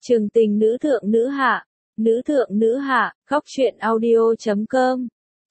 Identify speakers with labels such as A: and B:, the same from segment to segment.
A: Trường tình nữ thượng nữ hạ, khóc chuyện audio.com.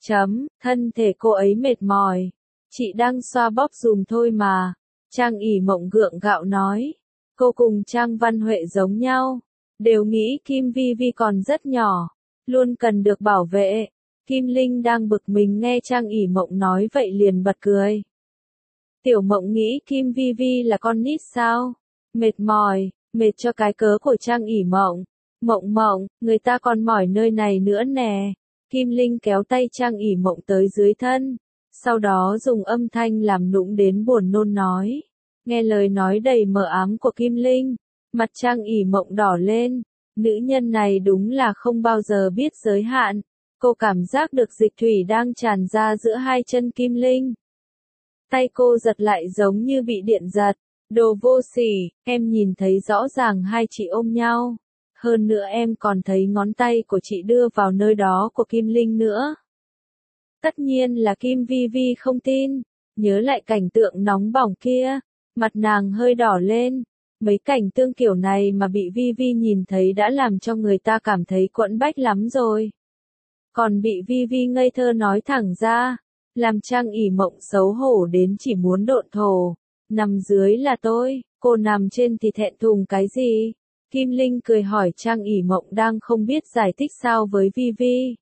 A: Thân thể cô ấy mệt mỏi. Chị đang xoa bóp dùm thôi mà. Trang ỉ mộng gượng gạo nói. Cô cùng Trang Văn Huệ giống nhau. Đều nghĩ Kim Vi Vi còn rất nhỏ. Luôn cần được bảo vệ. Kim Linh đang bực mình nghe Trang ỉ mộng nói vậy liền bật cười. Tiểu mộng nghĩ Kim Vi Vi là con nít sao? Mệt mỏi, mệt cho cái cớ của Trang ỉ mộng. Mộng, người ta còn mỏi nơi này nữa nè. Kim Linh kéo tay Trang ỉ mộng tới dưới thân. Sau đó dùng âm thanh làm nũng đến buồn nôn nói. Nghe lời nói đầy mờ ám của Kim Linh. Mặt Trang ỉ mộng đỏ lên. Nữ nhân này đúng là không bao giờ biết giới hạn. Cô cảm giác được dịch thủy đang tràn ra giữa hai chân Kim Linh. Tay cô giật lại giống như bị điện giật. Đồ vô sỉ, em nhìn thấy rõ ràng hai chị ôm nhau. Hơn nữa em còn thấy ngón tay của chị đưa vào nơi đó của Kim Linh nữa. Tất nhiên là Kim Vi Vi không tin. Nhớ lại cảnh tượng nóng bỏng kia. Mặt nàng hơi đỏ lên. Mấy cảnh tương kiểu này mà bị Vi Vi nhìn thấy đã làm cho người ta cảm thấy quẫn bách lắm rồi. Còn bị Vi Vi ngây thơ nói thẳng ra. Làm Trang ỉ mộng xấu hổ đến chỉ muốn độn thổ. Nằm dưới là tôi, cô nằm trên thì thẹn thùng cái gì? Kim Linh cười hỏi Trang ỉ mộng đang không biết giải thích sao với Vi Vi.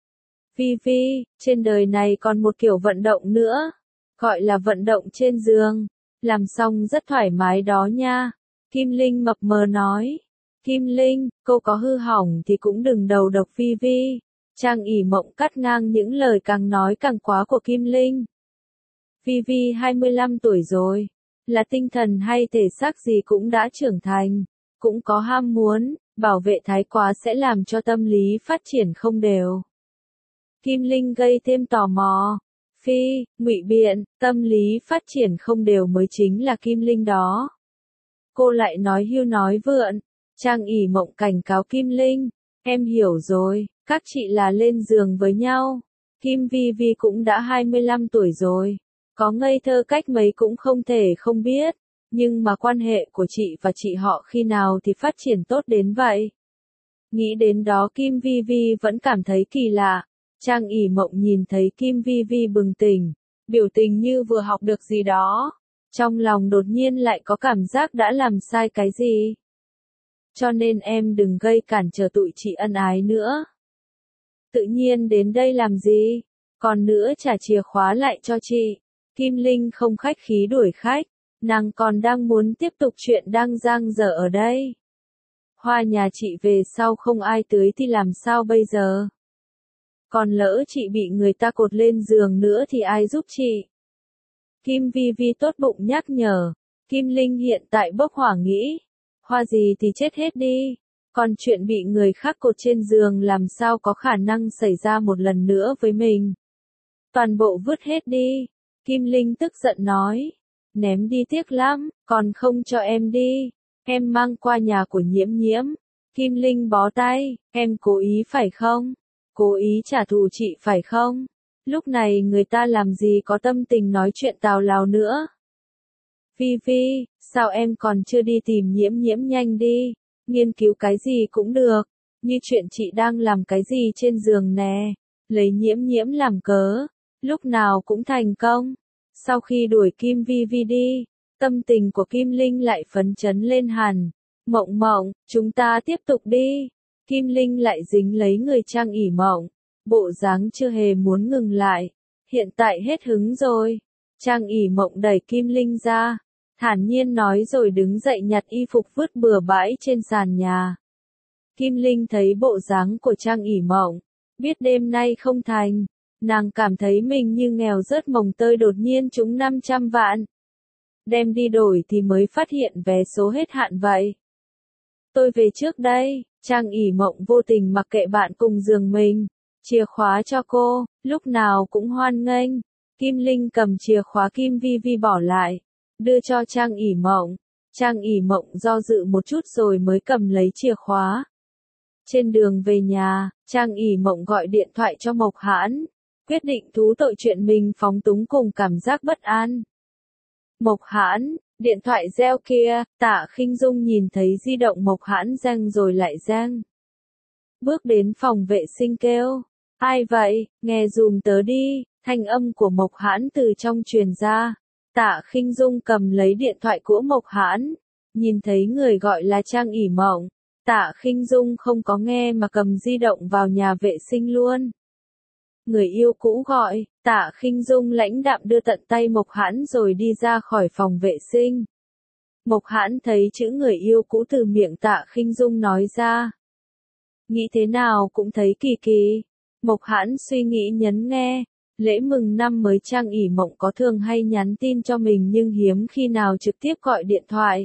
A: Vi Vi, trên đời này còn một kiểu vận động nữa. Gọi là vận động trên giường. Làm xong rất thoải mái đó nha. Kim Linh mập mờ nói. Kim Linh, cô có hư hỏng thì cũng đừng đầu độc Vi Vi. Trang ỉ mộng cắt ngang những lời càng nói càng quá của Kim Linh. Vi Vi 25 tuổi rồi. Là tinh thần hay thể xác gì cũng đã trưởng thành. Cũng có ham muốn, bảo vệ thái quá sẽ làm cho tâm lý phát triển không đều. Kim Linh gây thêm tò mò. Phi, ngụy biện, tâm lý phát triển không đều mới chính là Kim Linh đó. Cô lại nói hưu nói vượn. Trang ỉ mộng cảnh cáo Kim Linh. Em hiểu rồi, các chị là lên giường với nhau. Kim Vi Vi cũng đã 25 tuổi rồi. Có ngây thơ cách mấy cũng không thể không biết. Nhưng mà quan hệ của chị và chị họ khi nào thì phát triển tốt đến vậy? Nghĩ đến đó Kim Vi Vi vẫn cảm thấy kỳ lạ. Trang ỉ mộng nhìn thấy Kim Vi Vi bừng tỉnh. Biểu tình như vừa học được gì đó. Trong lòng đột nhiên lại có cảm giác đã làm sai cái gì. Cho nên em đừng gây cản trở tụi chị ân ái nữa. Tự nhiên đến đây làm gì? Còn nữa trả chìa khóa lại cho chị. Kim Linh không khách khí đuổi khách. Nàng còn đang muốn tiếp tục chuyện đang dang dở ở đây. Hoa nhà chị về sau không ai tưới thì làm sao bây giờ? Còn lỡ chị bị người ta cột lên giường nữa thì ai giúp chị? Kim Vi Vi tốt bụng nhắc nhở. Kim Linh hiện tại bốc hỏa nghĩ. Hoa gì thì chết hết đi. Còn chuyện bị người khác cột trên giường làm sao có khả năng xảy ra một lần nữa với mình. Toàn bộ vứt hết đi. Kim Linh tức giận nói. Ném đi tiếc lắm, còn không cho em đi. Em mang qua nhà của Nhiễm Nhiễm. Kim Linh bó tay. Em cố ý phải không? Cố ý trả thù chị phải không? Lúc này người ta làm gì có tâm tình nói chuyện tào lao nữa. Vi Vi, sao em còn chưa đi tìm Nhiễm Nhiễm nhanh đi. Nghiên cứu cái gì cũng được. Như chuyện chị đang làm cái gì trên giường nè. Lấy Nhiễm Nhiễm làm cớ. Lúc nào cũng thành công. Sau khi đuổi Kim Vi Vi đi, tâm tình của Kim Linh lại phấn chấn lên hẳn. Mộng, chúng ta tiếp tục đi. Kim Linh lại dính lấy người Trang ỉ mộng. Bộ dáng chưa hề muốn ngừng lại. Hiện tại hết hứng rồi. Trang ỉ mộng đẩy Kim Linh ra. Thản nhiên nói rồi đứng dậy nhặt y phục vứt bừa bãi trên sàn nhà. Kim Linh thấy bộ dáng của Trang ỉ mộng. Biết đêm nay không thành. Nàng cảm thấy mình như nghèo rớt mồng tơi đột nhiên trúng 500 vạn. Đem đi đổi thì mới phát hiện vé số hết hạn vậy. Tôi về trước đây. Trang ỉ mộng vô tình mặc kệ bạn cùng giường mình. Chìa khóa cho cô, lúc nào cũng hoan nghênh. Kim Linh cầm chìa khóa Kim Vi Vi bỏ lại. Đưa cho Trang ỉ mộng. Trang ỉ mộng do dự một chút rồi mới cầm lấy chìa khóa. Trên đường về nhà, Trang ỉ mộng gọi điện thoại cho Mộc Hãn. Quyết định thú tội chuyện mình phóng túng cùng cảm giác bất an. Mộc Hãn, Điện thoại reo kia, Tạ Khinh Dung nhìn thấy di động Mộc Hãn reng rồi lại reng. Bước đến phòng vệ sinh kêu, ai vậy, nghe dùm tớ đi, thanh âm của Mộc Hãn từ trong truyền ra. Tạ Khinh Dung cầm lấy điện thoại của Mộc Hãn, nhìn thấy người gọi là Trang ỉ Mộng. Tạ Khinh Dung không có nghe mà cầm di động vào nhà vệ sinh luôn. Người yêu cũ gọi, Tạ Khinh Dung lãnh đạm đưa tận tay Mộc Hãn rồi đi ra khỏi phòng vệ sinh. Mộc Hãn thấy chữ người yêu cũ từ miệng Tạ Khinh Dung nói ra. Nghĩ thế nào cũng thấy kỳ kỳ. Mộc Hãn suy nghĩ nhấn nghe. Lễ mừng năm mới Trang ỉ Mộng có thường hay nhắn tin cho mình nhưng hiếm khi nào trực tiếp gọi điện thoại.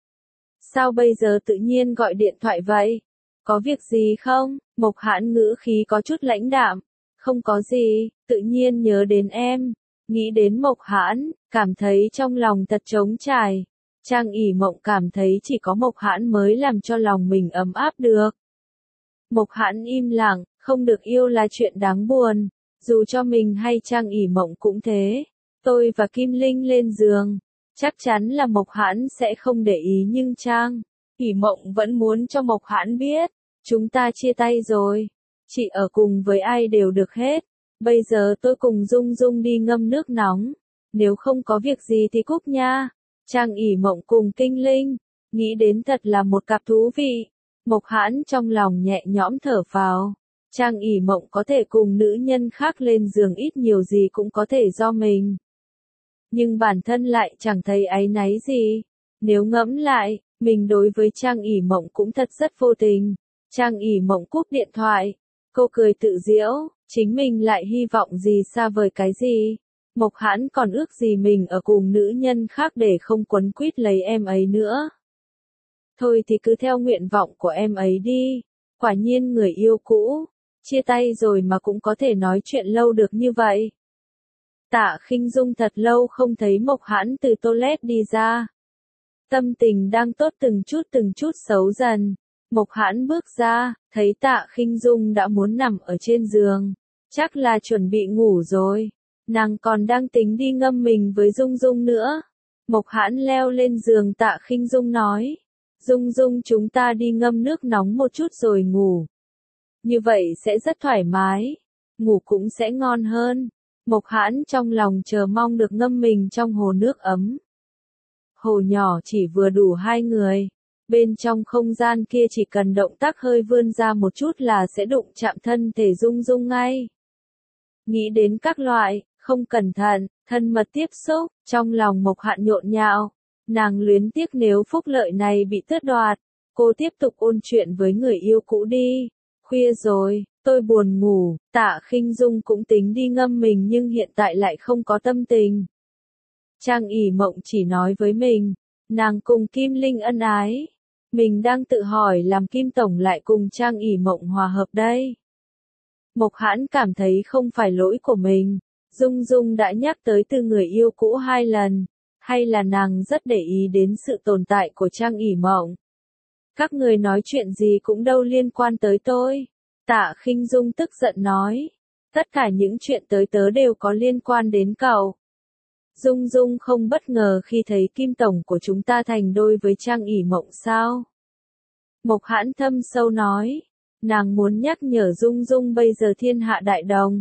A: Sao bây giờ tự nhiên gọi điện thoại vậy? Có việc gì không? Mộc Hãn ngữ khí có chút lãnh đạm. Không có gì, tự nhiên nhớ đến em. Nghĩ đến Mộc Hãn, cảm thấy trong lòng thật trống trải. Trang ỉ Mộng cảm thấy chỉ có Mộc Hãn mới làm cho lòng mình ấm áp được. Mộc Hãn im lặng, không được yêu là chuyện đáng buồn. Dù cho mình hay Trang ỉ Mộng cũng thế. Tôi và Kim Linh lên giường. Chắc chắn là Mộc Hãn sẽ không để ý nhưng Trang ỉ Mộng vẫn muốn cho Mộc Hãn biết. Chúng ta chia tay rồi. Chị ở cùng với ai đều được hết. Bây giờ tôi cùng Dung Dung đi ngâm nước nóng. Nếu không có việc gì thì cúp nha. Trang ỉ Mộng cùng Kinh Linh. Nghĩ đến thật là một cặp thú vị. Mộc Hãn trong lòng nhẹ nhõm thở phào. Trang ỉ Mộng có thể cùng nữ nhân khác lên giường ít nhiều gì cũng có thể do mình. Nhưng bản thân lại chẳng thấy áy náy gì. Nếu ngẫm lại, mình đối với Trang ỉ Mộng cũng thật rất vô tình. Trang ỉ Mộng cúp điện thoại. Cô cười tự giễu, chính mình lại hy vọng gì xa vời cái gì. Mộc Hãn còn ước gì mình ở cùng nữ nhân khác để không quấn quýt lấy em ấy nữa. Thôi thì cứ theo nguyện vọng của em ấy đi. Quả nhiên người yêu cũ. Chia tay rồi mà cũng có thể nói chuyện lâu được như vậy. Tạ Khinh Dung thật lâu không thấy Mộc Hãn từ toilet đi ra. Tâm tình đang tốt từng chút xấu dần. Mộc Hãn bước ra, thấy Tạ Khinh Dung đã muốn nằm ở trên giường. Chắc là chuẩn bị ngủ rồi. Nàng còn đang tính đi ngâm mình với Dung Dung nữa. Mộc Hãn leo lên giường Tạ Khinh Dung nói. Dung Dung chúng ta đi ngâm nước nóng một chút rồi ngủ. Như vậy sẽ rất thoải mái. Ngủ cũng sẽ ngon hơn. Mộc Hãn trong lòng chờ mong được ngâm mình trong hồ nước ấm. Hồ nhỏ chỉ vừa đủ hai người. Bên trong không gian kia chỉ cần động tác hơi vươn ra một chút là sẽ đụng chạm thân thể Dung Dung ngay. Nghĩ đến các loại, không cẩn thận, thân mật tiếp xúc, trong lòng Mộc Hãn nhộn nhạo. Nàng luyến tiếc nếu phúc lợi này bị tước đoạt. Cô tiếp tục ôn chuyện với người yêu cũ đi. Khuya rồi, tôi buồn ngủ. Tạ Khinh Dung cũng tính đi ngâm mình nhưng hiện tại lại không có tâm tình. Trang ỉ Mộng chỉ nói với mình, nàng cùng Kim Linh ân ái. Mình đang tự hỏi làm Kim Tổng lại cùng Trang ỉ Mộng hòa hợp đây. Mộc Hãn cảm thấy không phải lỗi của mình. Dung Dung đã nhắc tới từ người yêu cũ 2 lần. Hay là nàng rất để ý đến sự tồn tại của Trang ỉ Mộng. Các người nói chuyện gì cũng đâu liên quan tới tôi. Tạ Khinh Dung tức giận nói. Tất cả những chuyện tới tớ đều có liên quan đến cậu. Dung Dung không bất ngờ khi thấy Kim Tổng của chúng ta thành đôi với Trang ỉ Mộng sao? Mộc Hãn thâm sâu nói. Nàng muốn nhắc nhở Dung Dung bây giờ thiên hạ đại đồng.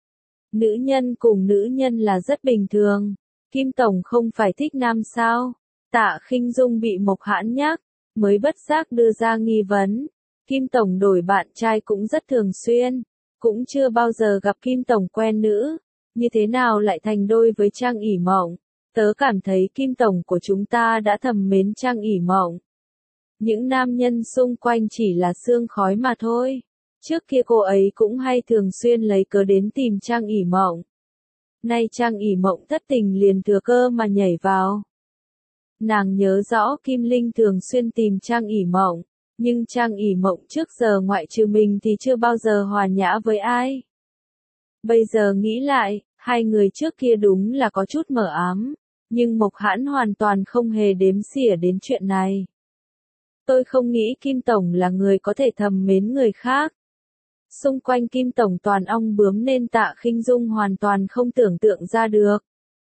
A: Nữ nhân cùng nữ nhân là rất bình thường. Kim Tổng không phải thích nam sao? Tạ Khinh Dung bị Mộc Hãn nhắc, mới bất giác đưa ra nghi vấn. Kim Tổng đổi bạn trai cũng rất thường xuyên. Cũng chưa bao giờ gặp Kim Tổng quen nữ. Như thế nào lại thành đôi với Trang ỉ Mộng? Tớ cảm thấy Kim Tổng của chúng ta đã thầm mến Trang ỉ Mộng. Những nam nhân xung quanh chỉ là sương khói mà thôi. Trước kia cô ấy cũng hay thường xuyên lấy cớ đến tìm Trang ỉ Mộng. Nay Trang ỉ Mộng thất tình liền thừa cơ mà nhảy vào. Nàng nhớ rõ Kim Linh thường xuyên tìm Trang ỉ Mộng. Nhưng Trang ỉ Mộng trước giờ ngoại trừ mình thì chưa bao giờ hòa nhã với ai. Bây giờ nghĩ lại, hai người trước kia đúng là có chút mờ ám. Nhưng Mộc Hãn hoàn toàn không hề đếm xỉa đến chuyện này. Tôi không nghĩ Kim Tổng là người có thể thầm mến người khác. Xung quanh Kim Tổng toàn ong bướm nên Tạ Khinh Dung hoàn toàn không tưởng tượng ra được.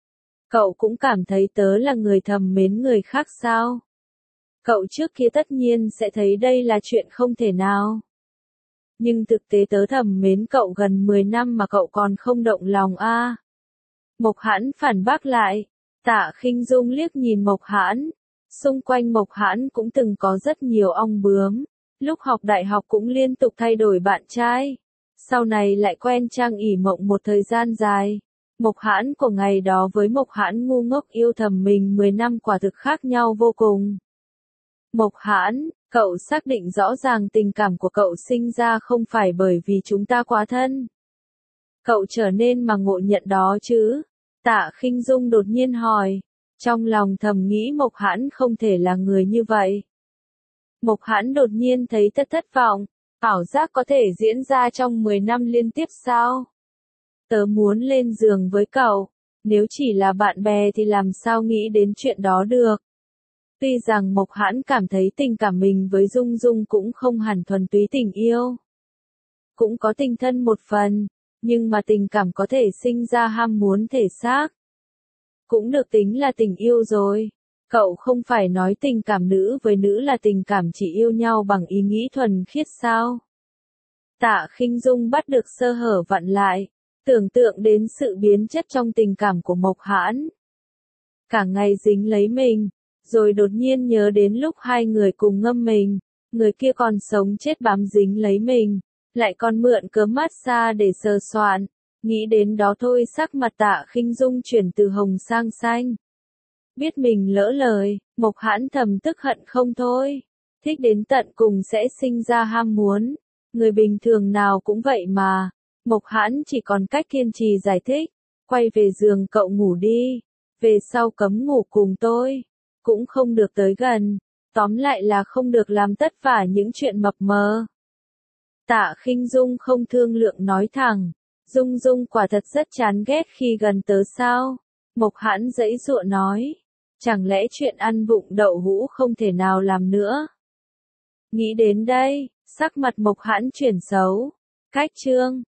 A: Cậu cũng cảm thấy tớ là người thầm mến người khác sao? Cậu trước kia tất nhiên sẽ thấy đây là chuyện không thể nào. Nhưng thực tế tớ thầm mến cậu gần 10 năm mà cậu còn không động lòng a. Mộc Hãn phản bác lại. Tạ Khinh Dung liếc nhìn Mộc Hãn. Xung quanh Mộc Hãn cũng từng có rất nhiều ong bướm. Lúc học đại học cũng liên tục thay đổi bạn trai. Sau này lại quen Trang ỉ mộng một thời gian dài. Mộc Hãn của ngày đó với Mộc Hãn ngu ngốc yêu thầm mình 10 năm quả thực khác nhau vô cùng. Mộc Hãn, cậu xác định rõ ràng tình cảm của cậu sinh ra không phải bởi vì chúng ta quá thân. Cậu trở nên mà ngộ nhận đó chứ? Tạ Khinh Dung đột nhiên hỏi. Trong lòng thầm nghĩ Mộc Hãn không thể là người như vậy. Mộc Hãn đột nhiên thấy thất vọng. Ảo giác có thể diễn ra trong 10 năm liên tiếp sao? Tớ muốn lên giường với cậu. Nếu chỉ là bạn bè thì làm sao nghĩ đến chuyện đó được? Tuy rằng Mộc Hãn cảm thấy tình cảm mình với Dung Dung cũng không hẳn thuần túy tình yêu. Cũng có tình thân một phần, nhưng mà tình cảm có thể sinh ra ham muốn thể xác. Cũng được tính là tình yêu rồi. Cậu không phải nói tình cảm nữ với nữ là tình cảm chỉ yêu nhau bằng ý nghĩ thuần khiết sao? Tạ Khinh Dung bắt được sơ hở vặn lại, tưởng tượng đến sự biến chất trong tình cảm của Mộc Hãn. Cả ngày dính lấy mình, rồi đột nhiên nhớ đến lúc hai người cùng ngâm mình, người kia còn sống chết bám dính lấy mình, lại còn mượn cớ massage để sờ soạn. Nghĩ đến đó thôi sắc mặt Tạ Khinh Dung chuyển từ hồng sang xanh. Biết mình lỡ lời, Mộc Hãn thầm tức hận không thôi. Thích đến tận cùng sẽ sinh ra ham muốn. Người bình thường nào cũng vậy mà. Mộc Hãn chỉ còn cách kiên trì giải thích. Quay về giường cậu ngủ đi. Về sau cấm ngủ cùng tôi. Cũng không được tới gần. Tóm lại là không được làm tất vả những chuyện mập mờ. Tạ Khinh Dung không thương lượng nói thẳng. Dung Dung quả thật rất chán ghét khi gần tớ sao? Mộc Hãn giãy giụa nói. Chẳng lẽ chuyện ăn vụng đậu hũ không thể nào làm nữa? Nghĩ đến đây, sắc mặt Mộc Hãn chuyển xấu. Cách chương